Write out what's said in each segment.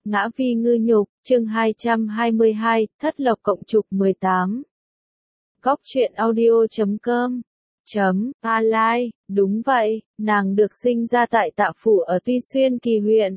Ngã vi ngư nhục, chương 222, thất lộc cộng trục 18. Góc truyện audio.com Alai, đúng vậy, nàng được sinh ra tại Tạ Phủ ở Tuy Xuyên Kỳ huyện.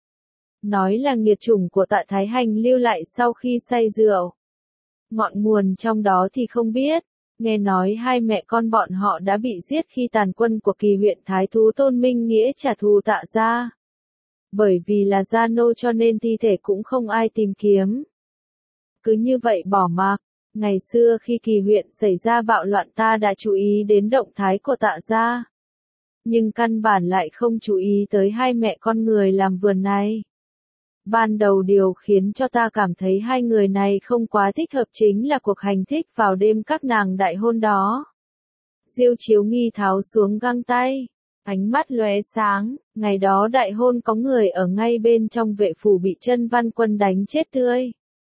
Nói là nghiệt chủng của Tạ Thái Hành lưu lại sau khi say rượu. Ngọn nguồn trong đó thì không biết, nghe nói hai mẹ con bọn họ đã bị giết khi tàn quân của Kỳ huyện Thái Thú Tôn Minh Nghĩa trả thù Tạ gia. Bởi vì là gia nô cho nên thi thể cũng không ai tìm kiếm. Cứ như vậy bỏ mặc. Ngày xưa khi Kỳ huyện xảy ra bạo loạn ta đã chú ý đến động thái của Tạ gia. Nhưng căn bản lại không chú ý tới hai mẹ con người làm vườn này. Ban đầu điều khiến cho ta cảm thấy hai người này không quá thích hợp chính là cuộc hành thích vào đêm các nàng đại hôn đó. Diêu Chiếu Nghi tháo xuống găng tay. Ánh mắt lóe sáng, ngày đó đại hôn có người ở ngay bên trong vệ phủ bị Chân Văn Quân đánh chết tươi.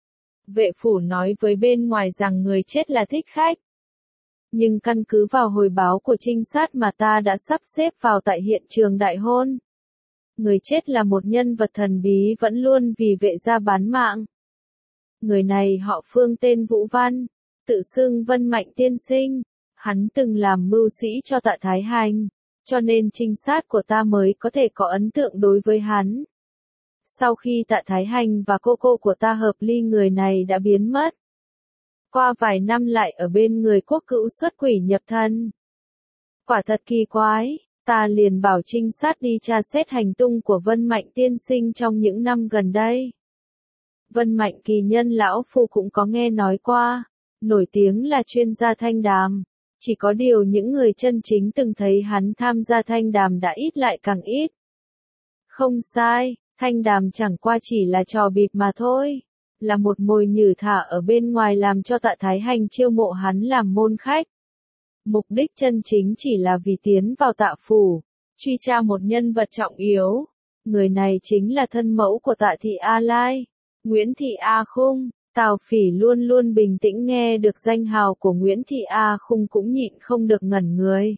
Vệ phủ nói với bên ngoài rằng người chết là thích khách. Nhưng căn cứ vào hồi báo của trinh sát mà ta đã sắp xếp vào tại hiện trường đại hôn. Người chết là một nhân vật thần bí vẫn luôn vì vệ gia bán mạng. Người này họ Phương tên Vũ Văn, tự xưng Vân Mạnh tiên sinh. Hắn từng làm mưu sĩ cho Tạ Thái Hành. Cho nên trinh sát của ta mới có thể có ấn tượng đối với hắn. Sau khi Tạ Thái Hành và cô của ta hợp ly người này đã biến mất. Qua vài năm lại ở bên người Quốc Cữu xuất quỷ nhập thân. Quả thật kỳ quái, ta liền bảo trinh sát đi tra xét hành tung của Vân Mạnh tiên sinh trong những năm gần đây. Vân Mạnh kỳ nhân lão phu cũng có nghe nói qua, nổi tiếng là chuyên gia thanh đàm. Chỉ có điều những người chân chính từng thấy hắn tham gia thanh đàm đã ít lại càng ít. Không sai, thanh đàm chẳng qua chỉ là trò bịp mà thôi. Là một mồi nhử thả ở bên ngoài làm cho Tạ Thái Hành chiêu mộ hắn làm môn khách. Mục đích chân chính chỉ là vì tiến vào Tạ Phủ, truy tra một nhân vật trọng yếu. Người này chính là thân mẫu của Tạ Thị A Lai, Nguyễn Thị A Khung. Tào Phỉ luôn luôn bình tĩnh nghe được danh hào của Nguyễn Thị A Khung cũng nhịn không được ngẩn người.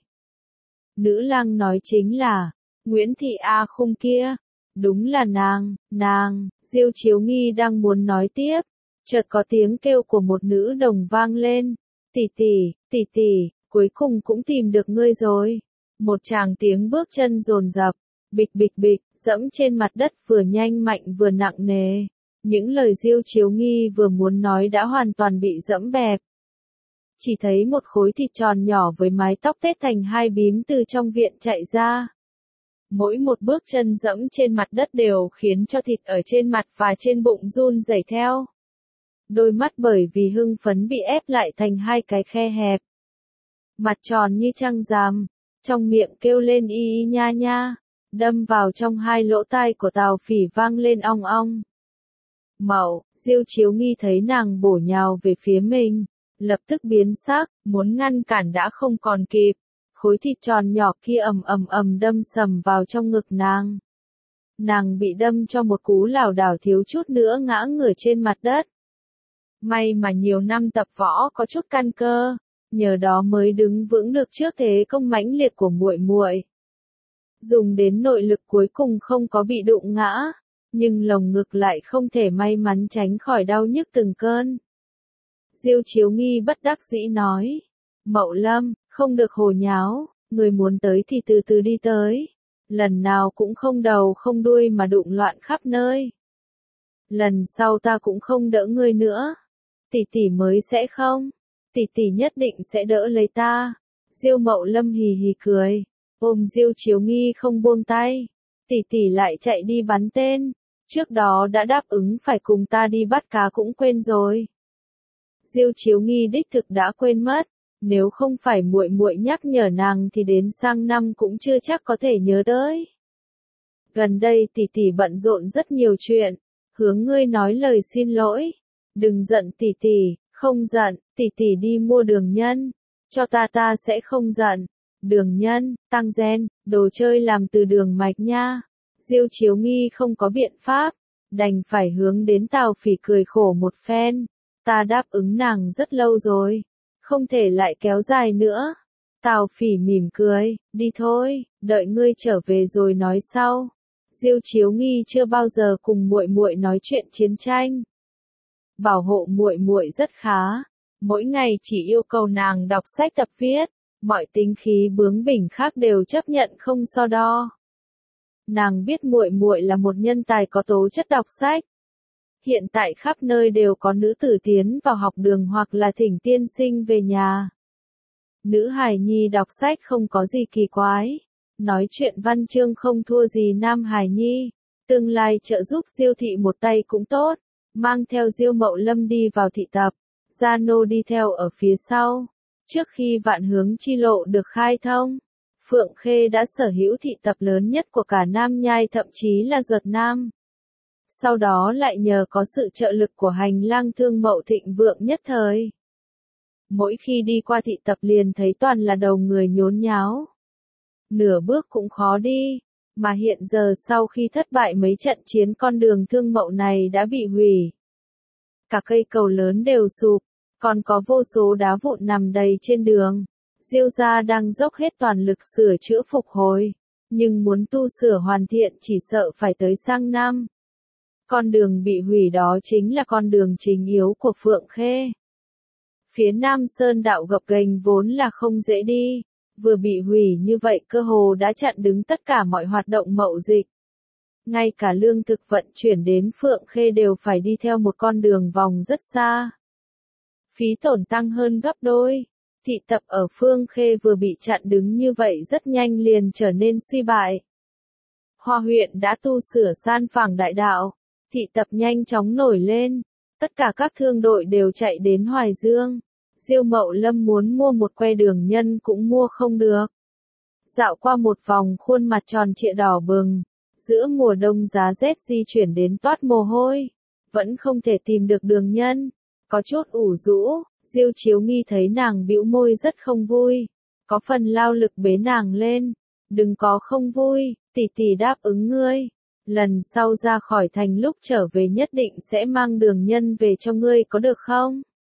Nữ lang nói chính là, Nguyễn Thị A Khung kia, đúng là nàng, Diêu Chiếu Nghi đang muốn nói tiếp, chợt có tiếng kêu của một nữ đồng vang lên, tỷ tỷ, cuối cùng cũng tìm được ngươi rồi. Một tràng tiếng bước chân dồn dập, bịch, dẫm trên mặt đất vừa nhanh mạnh vừa nặng nề. Những lời Diêu Chiếu Nghi vừa muốn nói đã hoàn toàn bị dẫm bẹp. Chỉ thấy một khối thịt tròn nhỏ với mái tóc tết thành hai bím từ trong viện chạy ra. Mỗi một bước chân dẫm trên mặt đất đều khiến cho thịt ở trên mặt và trên bụng run rẩy theo. Đôi mắt bởi vì hưng phấn bị ép lại thành hai cái khe hẹp. Mặt tròn như trăng rằm, trong miệng kêu lên y nha nha, đâm vào trong hai lỗ tai của Tào Phỉ vang lên ong ong. Mậu, Diêu Chiếu Nghi thấy nàng bổ nhào về phía mình, lập tức biến sắc, muốn ngăn cản đã không còn kịp. Khối thịt tròn nhỏ kia ầm đâm sầm vào trong ngực nàng. Nàng bị đâm cho một cú lảo đảo thiếu chút nữa ngã ngửa trên mặt đất. May mà nhiều năm tập võ có chút căn cơ, nhờ đó mới đứng vững được trước thế công mãnh liệt của muội. Dùng đến nội lực cuối cùng không có bị đụng ngã. Nhưng lồng ngực lại không thể may mắn tránh khỏi đau nhức từng cơn. Diêu Chiếu Nghi bất đắc dĩ nói. Mậu Lâm, không được hồ nháo, người muốn tới thì từ từ đi tới. Lần nào cũng không đầu không đuôi mà đụng loạn khắp nơi. Lần sau ta cũng không đỡ ngươi nữa. Tỷ mới sẽ không. Tỷ nhất định sẽ đỡ lấy ta. Diêu Mậu Lâm hì hì cười. Ôm Diêu Chiếu Nghi không buông tay. Tỷ lại chạy đi bắn tên. Trước đó đã đáp ứng phải cùng ta đi bắt cá cũng quên rồi. Diêu Chiếu Nghi đích thực đã quên mất, nếu không phải muội nhắc nhở nàng thì đến sang năm cũng chưa chắc có thể nhớ tới. Gần đây tỷ bận rộn rất nhiều chuyện, hướng ngươi nói lời xin lỗi. Đừng giận tỷ, không giận, tỷ đi mua đường nhân, cho ta sẽ không giận. Đường nhân, tăng gen, đồ chơi làm từ đường mạch nha. Diêu Chiếu Nghi không có biện pháp, đành phải hướng đến Tào Phỉ cười khổ một phen. Ta đáp ứng nàng rất lâu rồi, không thể lại kéo dài nữa. Tào Phỉ mỉm cười, đi thôi, đợi ngươi trở về rồi nói sau. Diêu Chiếu Nghi chưa bao giờ cùng muội muội nói chuyện chiến tranh. Bảo hộ muội muội rất khá, mỗi ngày chỉ yêu cầu nàng đọc sách tập viết, mọi tính khí bướng bỉnh khác đều chấp nhận không so đo. Nàng biết muội muội là một nhân tài có tố chất đọc sách. Hiện tại khắp nơi đều có nữ tử tiến vào học đường hoặc là thỉnh tiên sinh về nhà. Nữ hài nhi đọc sách không có gì kỳ quái, nói chuyện văn chương không thua gì nam hài nhi, tương lai trợ giúp Diêu thị một tay cũng tốt. Mang theo Diêu Mậu Lâm đi vào thị tập, Gia Nô đi theo ở phía sau. Trước khi vạn hướng chi lộ được khai thông, Phượng Khê đã sở hữu thị tập lớn nhất của cả Nam Nhai, thậm chí là Duật Nam. Sau đó lại nhờ có sự trợ lực của hành lang thương mậu thịnh vượng nhất thời. Mỗi khi đi qua thị tập liền thấy toàn là đầu người nhốn nháo. Nửa bước cũng khó đi, mà hiện giờ sau khi thất bại mấy trận chiến con đường thương mậu này đã bị hủy. Cả cây cầu lớn đều sụp, còn có vô số đá vụn nằm đầy trên đường. Diêu gia đang dốc hết toàn lực sửa chữa phục hồi, nhưng muốn tu sửa hoàn thiện chỉ sợ phải tới sang năm. Con đường bị hủy đó chính là con đường chính yếu của Phượng Khê. Phía Nam Sơn đạo gập ghềnh vốn là không dễ đi, vừa bị hủy như vậy cơ hồ đã chặn đứng tất cả mọi hoạt động mậu dịch. Ngay cả lương thực vận chuyển đến Phượng Khê đều phải đi theo một con đường vòng rất xa. Phí tổn tăng hơn gấp đôi. Thị tập ở Phượng Khê vừa bị chặn đứng như vậy rất nhanh liền trở nên suy bại. Hoa huyện đã tu sửa san phẳng đại đạo, thị tập nhanh chóng nổi lên, tất cả các thương đội đều chạy đến Hoài Dương. Diêu Mậu Lâm muốn mua một que đường nhân cũng mua không được. Dạo qua một vòng khuôn mặt tròn trịa đỏ bừng, giữa mùa đông giá rét di chuyển đến toát mồ hôi, vẫn không thể tìm được đường nhân, có chút ủ rũ. Diêu Chiếu Nghi thấy nàng bĩu môi rất không vui, có phần lao lực bế nàng lên. Đừng có không vui, tỷ tỷ đáp ứng ngươi. Lần sau ra khỏi thành lúc trở về nhất định sẽ mang đường nhân về cho ngươi có được không?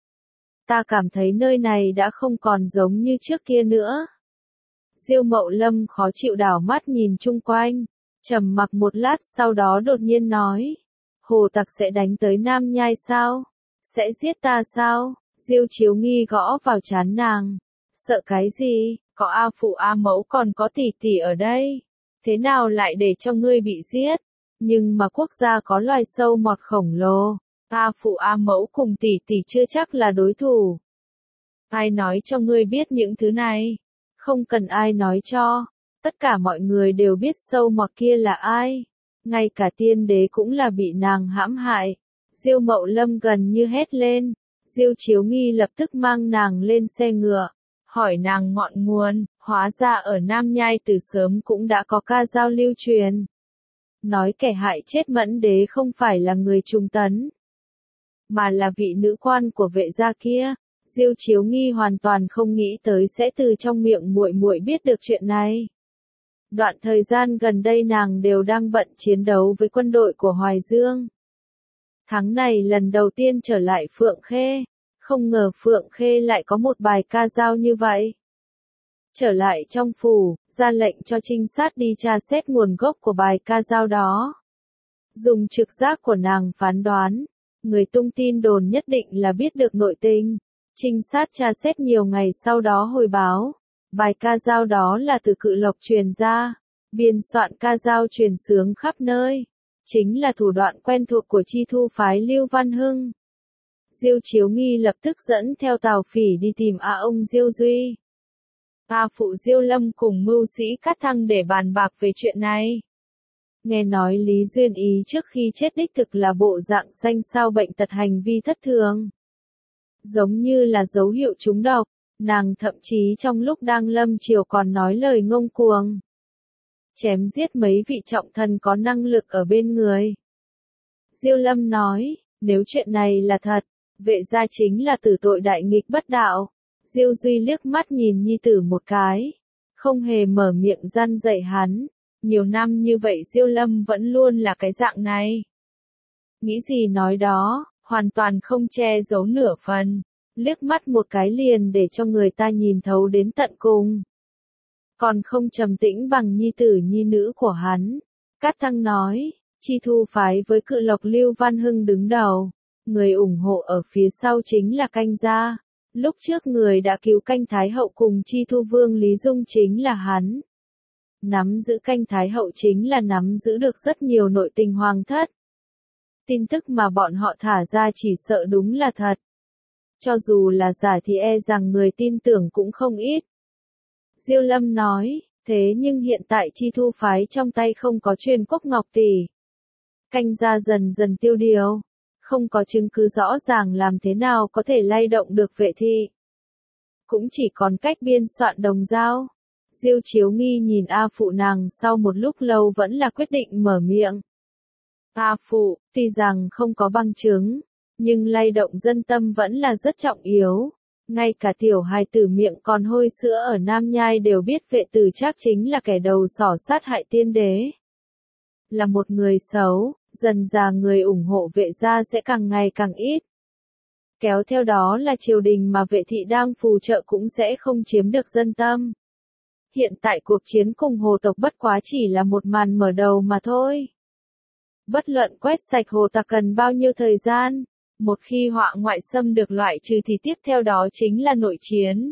Ta cảm thấy nơi này đã không còn giống như trước kia nữa. Diêu Mậu Lâm khó chịu đảo mắt nhìn chung quanh, trầm mặc một lát sau đó đột nhiên nói. Hồ tặc sẽ đánh tới Nam Nhai sao? Sẽ giết ta sao? Diêu Chiếu Nghi gõ vào trán nàng. Sợ cái gì? Có A Phụ A Mẫu còn có tỷ tỷ ở đây. Thế nào lại để cho ngươi bị giết? Nhưng mà quốc gia có loài sâu mọt khổng lồ. A Phụ A Mẫu cùng tỷ tỷ chưa chắc là đối thủ. Ai nói cho ngươi biết những thứ này? Không cần ai nói cho. Tất cả mọi người đều biết sâu mọt kia là ai. Ngay cả tiên đế cũng là bị nàng hãm hại. Diêu Mậu Lâm gần như hét lên. Diêu Chiếu Nghi lập tức mang nàng lên xe ngựa, hỏi nàng ngọn nguồn, hóa ra ở Nam Nhai từ sớm cũng đã có ca dao lưu truyền. Nói kẻ hại chết Mẫn đế không phải là người Trung Tấn, mà là vị nữ quan của vệ gia kia. Diêu Chiếu Nghi hoàn toàn không nghĩ tới sẽ từ trong miệng muội muội biết được chuyện này. Đoạn thời gian gần đây nàng đều đang bận chiến đấu với quân đội của Hoài Dương. Tháng này lần đầu tiên trở lại Phượng Khê, không ngờ Phượng Khê lại có một bài ca dao như vậy. Trở lại trong phủ, ra lệnh cho trinh sát đi tra xét nguồn gốc của bài ca dao đó. Dùng trực giác của nàng phán đoán, người tung tin đồn nhất định là biết được nội tình. Trinh sát tra xét nhiều ngày sau đó hồi báo, bài ca dao đó là từ Cự Lộc truyền ra, biên soạn ca dao truyền xướng khắp nơi. Chính là thủ đoạn quen thuộc của chi thu phái Lưu Văn Hưng. Diêu Chiếu Nghi lập tức dẫn theo Tào Phỉ đi tìm ông Diêu Duy. A Phụ Diêu Lâm cùng mưu sĩ Cát Thăng để bàn bạc về chuyện này. Nghe nói Lý Duyên Ý trước khi chết đích thực là bộ dạng xanh xao bệnh tật hành vi thất thường. Giống như là dấu hiệu trúng độc, nàng thậm chí trong lúc đang lâm triều còn nói lời ngông cuồng. Chém giết mấy vị trọng thần có năng lực ở bên người. Diêu Lâm nói, nếu chuyện này là thật, vệ gia chính là tử tội đại nghịch bất đạo. Diêu Duy liếc mắt nhìn nhi tử một cái, không hề mở miệng răn dạy hắn. Nhiều năm như vậy Diêu Lâm vẫn luôn là cái dạng này. Nghĩ gì nói đó, hoàn toàn không che giấu nửa phần, liếc mắt một cái liền để cho người ta nhìn thấu đến tận cùng. Còn không trầm tĩnh bằng nhi tử nhi nữ của hắn. Cát Thăng nói, Chi Thu phái với Cự Lộc Lưu Văn Hưng đứng đầu, người ủng hộ ở phía sau chính là Canh gia. Lúc trước người đã cứu Canh Thái Hậu cùng Chi Thu Vương Lý Dung chính là hắn. Nắm giữ Canh Thái Hậu chính là nắm giữ được rất nhiều nội tình hoàng thất. Tin tức mà bọn họ thả ra chỉ sợ đúng là thật. Cho dù là giả thì e rằng người tin tưởng cũng không ít. Diêu Lâm nói, thế nhưng hiện tại Chi Thu phái trong tay không có Truyền Quốc Ngọc tỷ. Canh gia dần dần tiêu điều. Không có chứng cứ rõ ràng làm thế nào có thể lay động được Vệ thị. Cũng chỉ còn cách biên soạn đồng dao. Diêu Chiếu Nghi nhìn A Phụ nàng sau một lúc lâu vẫn là quyết định mở miệng. A Phụ, tuy rằng không có bằng chứng, nhưng lay động dân tâm vẫn là rất trọng yếu. Ngay cả tiểu hài tử miệng còn hôi sữa ở Nam Nhai đều biết Vệ Tử Trác chính là kẻ đầu sỏ sát hại tiên đế. Là một người xấu, dần dà người ủng hộ Vệ gia sẽ càng ngày càng ít. Kéo theo đó là triều đình mà Vệ thị đang phù trợ cũng sẽ không chiếm được dân tâm. Hiện tại cuộc chiến cùng Hồ tộc bất quá chỉ là một màn mở đầu mà thôi. Bất luận quét sạch Hồ tặc cần bao nhiêu thời gian, một khi họa ngoại xâm được loại trừ thì tiếp theo đó chính là nội chiến.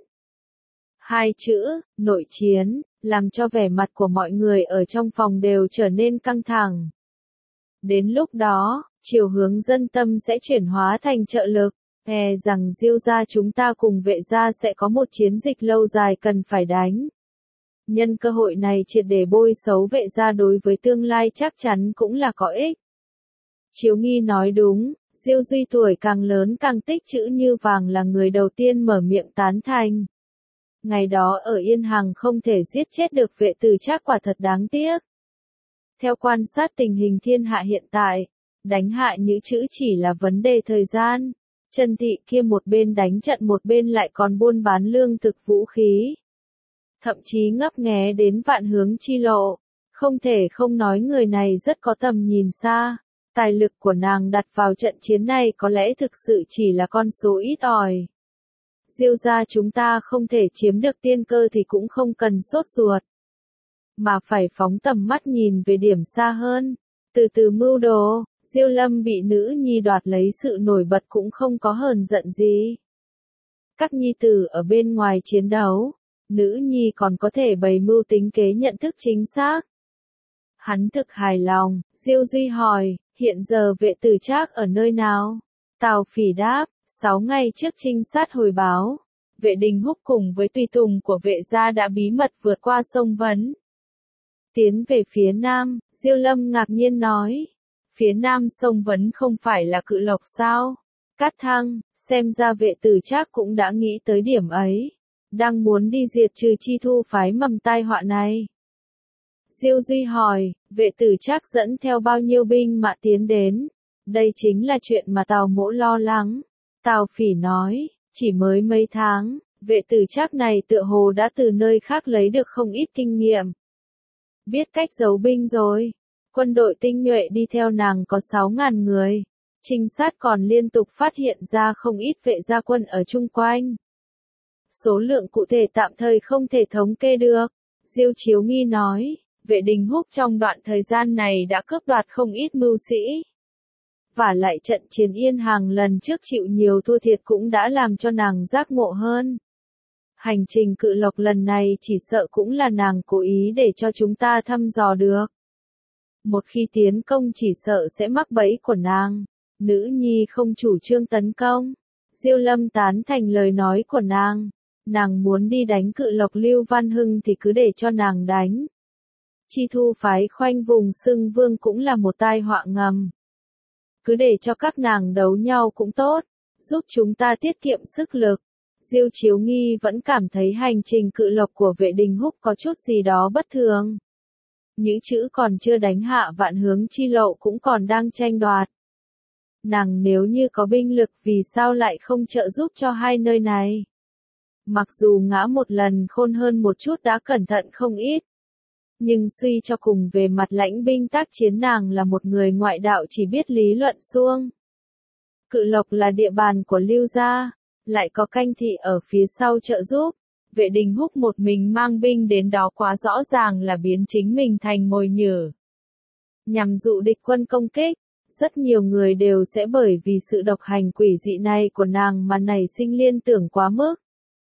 Hai chữ, nội chiến, làm cho vẻ mặt của mọi người ở trong phòng đều trở nên căng thẳng. Đến lúc đó, chiều hướng dân tâm sẽ chuyển hóa thành trợ lực, e rằng Diêu gia chúng ta cùng Vệ gia sẽ có một chiến dịch lâu dài cần phải đánh. Nhân cơ hội này triệt để bôi xấu Vệ gia đối với tương lai chắc chắn cũng là có ích. Chiếu Nghi nói đúng, Diêu Duy tuổi càng lớn càng tích chữ như vàng là người đầu tiên mở miệng tán thành. Ngày đó ở Yên Hằng không thể giết chết được Vệ Tử Trác quả thật đáng tiếc. Theo quan sát tình hình thiên hạ hiện tại, đánh hạ Nhữ Chữ chỉ là vấn đề thời gian. Trần Thị kia một bên đánh trận một bên lại còn buôn bán lương thực vũ khí. Thậm chí ngấp nghé đến vạn hướng chi lộ. Không thể không nói người này rất có tầm nhìn xa. Tài lực của nàng đặt vào trận chiến này có lẽ thực sự chỉ là con số ít ỏi. Diêu gia chúng ta không thể chiếm được tiên cơ thì cũng không cần sốt ruột. Mà phải phóng tầm mắt nhìn về điểm xa hơn. Từ từ mưu đồ, Diêu Lâm bị nữ nhi đoạt lấy sự nổi bật cũng không có hờn giận gì. Các nhi tử ở bên ngoài chiến đấu, nữ nhi còn có thể bày mưu tính kế nhận thức chính xác. Hắn thực hài lòng, Diêu Duy hỏi, hiện giờ Vệ Tử Trác ở nơi nào? Tào Phỉ đáp, 6 ngày trước trinh sát hồi báo, Vệ Đình Húc cùng với tùy tùng của Vệ gia đã bí mật vượt qua sông Vấn. Tiến về phía nam, Diêu Lâm ngạc nhiên nói, phía nam sông Vấn không phải là Cự Lộc sao? Cát Thăng, xem ra Vệ Tử Trác cũng đã nghĩ tới điểm ấy, đang muốn đi diệt trừ Chi Thu phái mầm tai họa này. Diêu Duy hỏi, Vệ Tử Trác dẫn theo bao nhiêu binh mã tiến đến? Đây chính là chuyện mà Tào Mỗ lo lắng. Tào Phỉ nói, chỉ mới mấy tháng, Vệ Tử Trác này tựa hồ đã từ nơi khác lấy được không ít kinh nghiệm. Biết cách giấu binh rồi. Quân đội tinh nhuệ đi theo nàng có 6.000 người. Trinh sát còn liên tục phát hiện ra không ít Vệ gia quân ở chung quanh. Số lượng cụ thể tạm thời không thể thống kê được. Diêu Chiếu Nghi nói, Vệ Đình Húc trong đoạn thời gian này đã cướp đoạt không ít mưu sĩ. Và lại trận chiến Yên Hằng lần trước chịu nhiều thua thiệt cũng đã làm cho nàng giác ngộ hơn. Hành trình Cự Lộc lần này chỉ sợ cũng là nàng cố ý để cho chúng ta thăm dò được. Một khi tiến công chỉ sợ sẽ mắc bẫy của nàng. Nữ nhi không chủ trương tấn công. Diêu Lâm tán thành lời nói của nàng. Nàng muốn đi đánh Cự Lộc Lưu Văn Hưng thì cứ để cho nàng đánh. Chi Thu phái khoanh vùng xưng vương cũng là một tai họa ngầm. Cứ để cho các nàng đấu nhau cũng tốt, giúp chúng ta tiết kiệm sức lực. Diêu Chiếu Nghi vẫn cảm thấy hành trình Cự Lộc của Vệ Đình Húc có chút gì đó bất thường. Nhữ Chữ còn chưa đánh hạ vạn hướng chi lộ cũng còn đang tranh đoạt. Nàng nếu như có binh lực vì sao lại không trợ giúp cho hai nơi này? Mặc dù ngã một lần khôn hơn một chút đã cẩn thận không ít. Nhưng suy cho cùng về mặt lãnh binh tác chiến nàng là một người ngoại đạo chỉ biết lý luận suông. Cự Lộc là địa bàn của Lưu gia, lại có Canh thị ở phía sau trợ giúp. Vệ Đình Húc một mình mang binh đến đó quá rõ ràng là biến chính mình thành mồi nhử. nhằm dụ địch quân công kích. Rất nhiều người đều sẽ bởi vì sự độc hành quỷ dị này của nàng mà nảy sinh liên tưởng quá mức.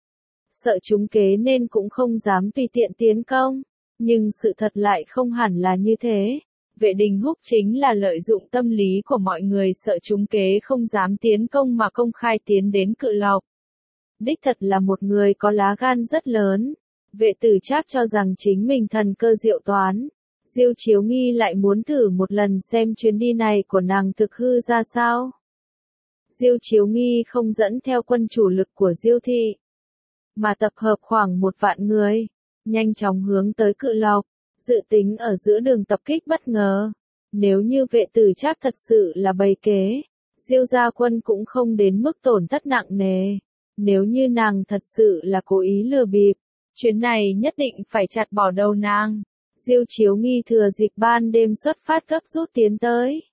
Sợ trúng kế nên cũng không dám tùy tiện tiến công. Nhưng sự thật lại không hẳn là như thế. Vệ Đình Húc chính là lợi dụng tâm lý của mọi người sợ trúng kế không dám tiến công mà công khai tiến đến Cự Lộc. Đích thật là một người có lá gan rất lớn. Vệ Tử Trác cho rằng chính mình thần cơ diệu toán. Diêu Chiếu Nghi lại muốn thử một lần xem chuyến đi này của nàng thực hư ra sao. Diêu Chiếu Nghi không dẫn theo quân chủ lực của Diêu thị, mà tập hợp khoảng 1.000 người, nhanh chóng hướng tới Cự Lộc, dự tính ở giữa đường tập kích bất ngờ. Nếu như Vệ Tử Trác thật sự là bày kế, Diêu gia quân cũng không đến mức tổn thất nặng nề. Nếu như nàng thật sự là cố ý lừa bịp, chuyến này nhất định phải chặt bỏ đầu nàng. Diêu Chiếu Nghi thừa dịp ban đêm xuất phát gấp rút tiến tới.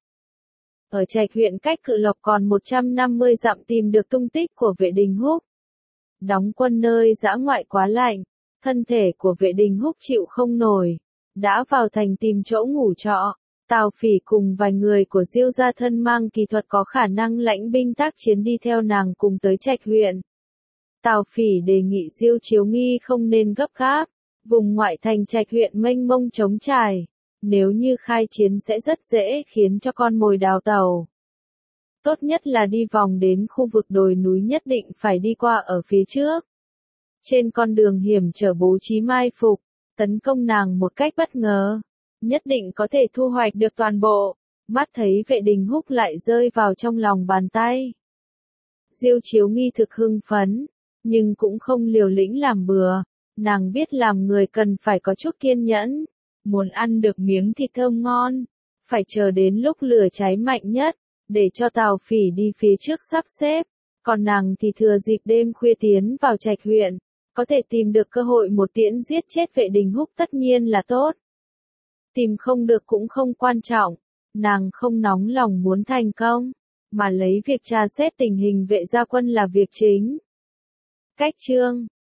Ở Trạch huyện cách Cự Lộc còn 150 dặm tìm được tung tích của Vệ Đình Húc. Đóng quân nơi dã ngoại quá lạnh, thân thể của Vệ Đình Húc chịu không nổi, đã vào thành tìm chỗ ngủ trọ. Tào Phỉ cùng vài người của Diêu gia thân mang kỳ thuật có khả năng lãnh binh tác chiến đi theo nàng cùng tới Trạch huyện. Tào Phỉ đề nghị Diêu Chiếu Nghi không nên gấp gáp, vùng ngoại thành Trạch huyện mênh mông trống trải, nếu như khai chiến sẽ rất dễ khiến cho con mồi đào tẩu. Tốt nhất là đi vòng đến khu vực đồi núi, nhất định phải đi qua ở phía trước. Trên con đường hiểm trở bố trí mai phục, tấn công nàng một cách bất ngờ, nhất định có thể thu hoạch được toàn bộ. Mắt thấy Vệ Đình Húc lại rơi vào trong lòng bàn tay. Diêu Chiếu Nghi thực hưng phấn, nhưng cũng không liều lĩnh làm bừa. Nàng biết làm người cần phải có chút kiên nhẫn, muốn ăn được miếng thịt thơm ngon, phải chờ đến lúc lửa cháy mạnh nhất, để cho Tào Phỉ đi phía trước sắp xếp, còn nàng thì thừa dịp đêm khuya tiến vào Trạch huyện, có thể tìm được cơ hội một tiễn giết chết Vệ Đình Húc tất nhiên là tốt. Tìm không được cũng không quan trọng, nàng không nóng lòng muốn thành công, mà lấy việc tra xét tình hình Vệ gia quân là việc chính. Cách chương